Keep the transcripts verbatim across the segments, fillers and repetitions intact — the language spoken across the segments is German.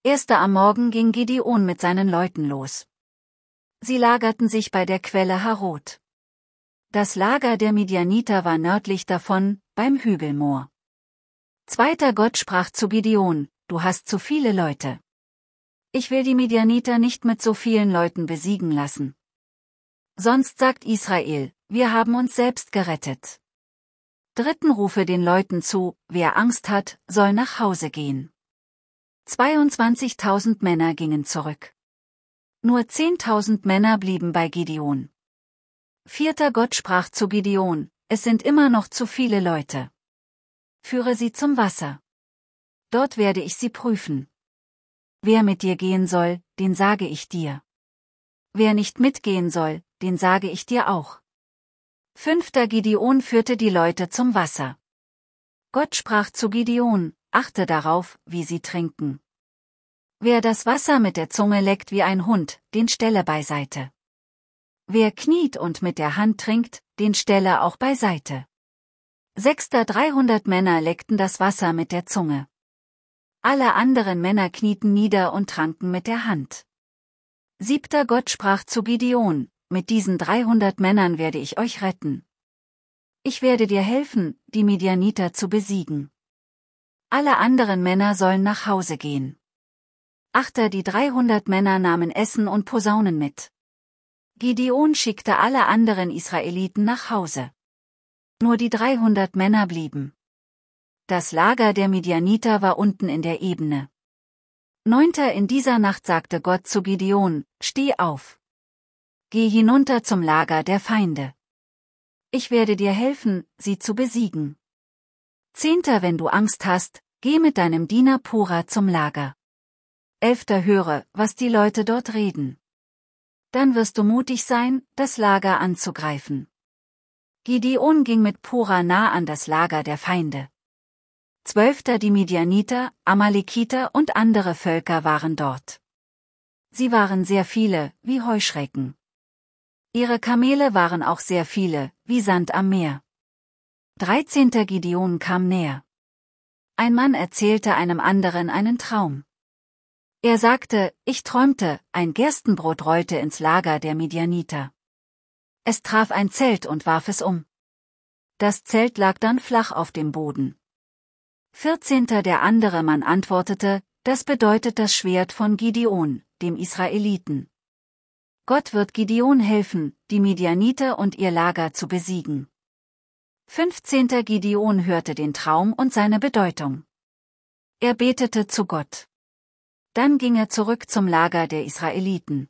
Erster am Morgen ging Gideon mit seinen Leuten los. Sie lagerten sich bei der Quelle Harod. Das Lager der Midianiter war nördlich davon, beim Hügelmoor. Zweiter Gott sprach zu Gideon: Du hast zu viele Leute. Ich will die Midianiter nicht mit so vielen Leuten besiegen lassen. Sonst sagt Israel: Wir haben uns selbst gerettet. Dritten rufe den Leuten zu: Wer Angst hat, soll nach Hause gehen. Zweiundzwanzigtausend Männer gingen zurück. Nur zehntausend Männer blieben bei Gideon. Vierter Gott sprach zu Gideon: Es sind immer noch zu viele Leute. Führe sie zum Wasser. Dort werde ich sie prüfen. Wer mit dir gehen soll, den sage ich dir. Wer nicht mitgehen soll, den sage ich dir auch. Fünfter Gideon führte die Leute zum Wasser. Gott sprach zu Gideon: Achte darauf, wie sie trinken. Wer das Wasser mit der Zunge leckt wie ein Hund, den stelle beiseite. Wer kniet und mit der Hand trinkt, den stelle auch beiseite. Sechster dreihundert Männer leckten das Wasser mit der Zunge. Alle anderen Männer knieten nieder und tranken mit der Hand. Siebter Gott sprach zu Gideon: Mit diesen dreihundert Männern werde ich euch retten. Ich werde dir helfen, die Midianiter zu besiegen. Alle anderen Männer sollen nach Hause gehen. Achter Die dreihundert Männer nahmen Essen und Posaunen mit. Gideon schickte alle anderen Israeliten nach Hause. Nur die dreihundert Männer blieben. Das Lager der Midianiter war unten in der Ebene. Neunter In dieser Nacht sagte Gott zu Gideon: Steh auf. Geh hinunter zum Lager der Feinde. Ich werde dir helfen, sie zu besiegen. Zehnter Wenn du Angst hast, geh mit deinem Diener Pura zum Lager. Elfter Höre, was die Leute dort reden. Dann wirst du mutig sein, das Lager anzugreifen. Gideon ging mit Pura nah an das Lager der Feinde. Zwölfter Die Midianiter, Amalekiter und andere Völker waren dort. Sie waren sehr viele, wie Heuschrecken. Ihre Kamele waren auch sehr viele, wie Sand am Meer. Dreizehnter Gideon kam näher. Ein Mann erzählte einem anderen einen Traum. Er sagte: Ich träumte, ein Gerstenbrot rollte ins Lager der Midianiter. Es traf ein Zelt und warf es um. Das Zelt lag dann flach auf dem Boden. Vierzehnter Der andere Mann antwortete: Das bedeutet das Schwert von Gideon, dem Israeliten. Gott wird Gideon helfen, die Midianiter und ihr Lager zu besiegen. Fünfzehnter Gideon hörte den Traum und seine Bedeutung. Er betete zu Gott. Dann ging er zurück zum Lager der Israeliten.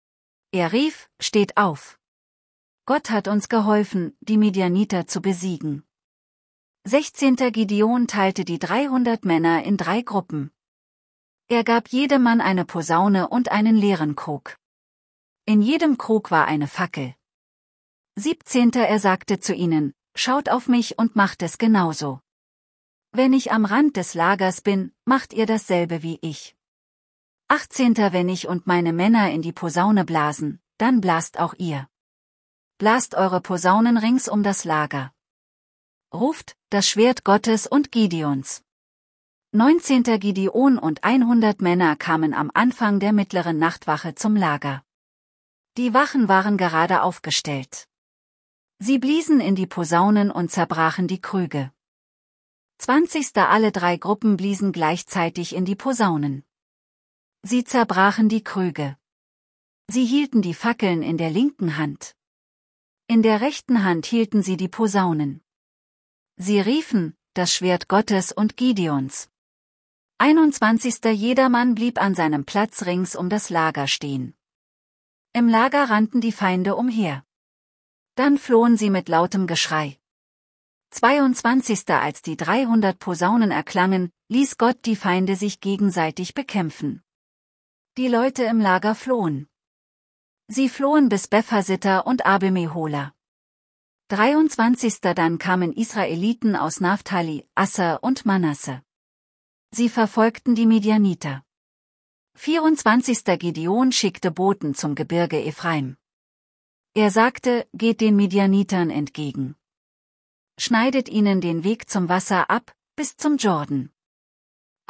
Er rief: Steht auf! Gott hat uns geholfen, die Midianiter zu besiegen. Sechzehnter Gideon teilte die dreihundert Männer in drei Gruppen. Er gab jedem Mann eine Posaune und einen leeren Krug. In jedem Krug war eine Fackel. Siebzehnter Er sagte zu ihnen: Schaut auf mich und macht es genauso. Wenn ich am Rand des Lagers bin, macht ihr dasselbe wie ich. Achtzehnter Wenn ich und meine Männer in die Posaune blasen, dann blast auch ihr. Blast eure Posaunen rings um das Lager. Ruft: Das Schwert Gottes und Gideons. Neunzehnter Gideon und hundert Männer kamen am Anfang der mittleren Nachtwache zum Lager. Die Wachen waren gerade aufgestellt. Sie bliesen in die Posaunen und zerbrachen die Krüge. Zwanzigster Alle drei Gruppen bliesen gleichzeitig in die Posaunen. Sie zerbrachen die Krüge. Sie hielten die Fackeln in der linken Hand. In der rechten Hand hielten sie die Posaunen. Sie riefen: Das Schwert Gottes und Gideons. einundzwanzigster Jedermann blieb an seinem Platz rings um das Lager stehen. Im Lager rannten die Feinde umher. Dann flohen sie mit lautem Geschrei. zweiundzwanzigster Als die dreihundert Posaunen erklangen, ließ Gott die Feinde sich gegenseitig bekämpfen. Die Leute im Lager flohen. Sie flohen bis Bephasitta und Abel-Mehola. dreiundzwanzigster Dann kamen Israeliten aus Naphtali, Asser und Manasse. Sie verfolgten die Midianiter. vierundzwanzigster Gideon schickte Boten zum Gebirge Ephraim. Er sagte: Geht den Midianitern entgegen. Schneidet ihnen den Weg zum Wasser ab, bis zum Jordan.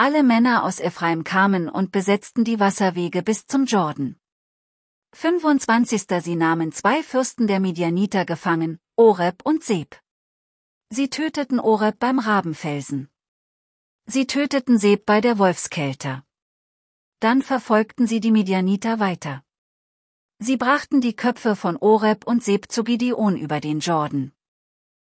Alle Männer aus Ephraim kamen und besetzten die Wasserwege bis zum Jordan. fünfundzwanzig. Sie nahmen zwei Fürsten der Midianiter gefangen, Oreb und Seb. Sie töteten Oreb beim Rabenfelsen. Sie töteten Seb bei der Wolfskelter. Dann verfolgten sie die Midianiter weiter. Sie brachten die Köpfe von Oreb und Seb zu Gideon über den Jordan.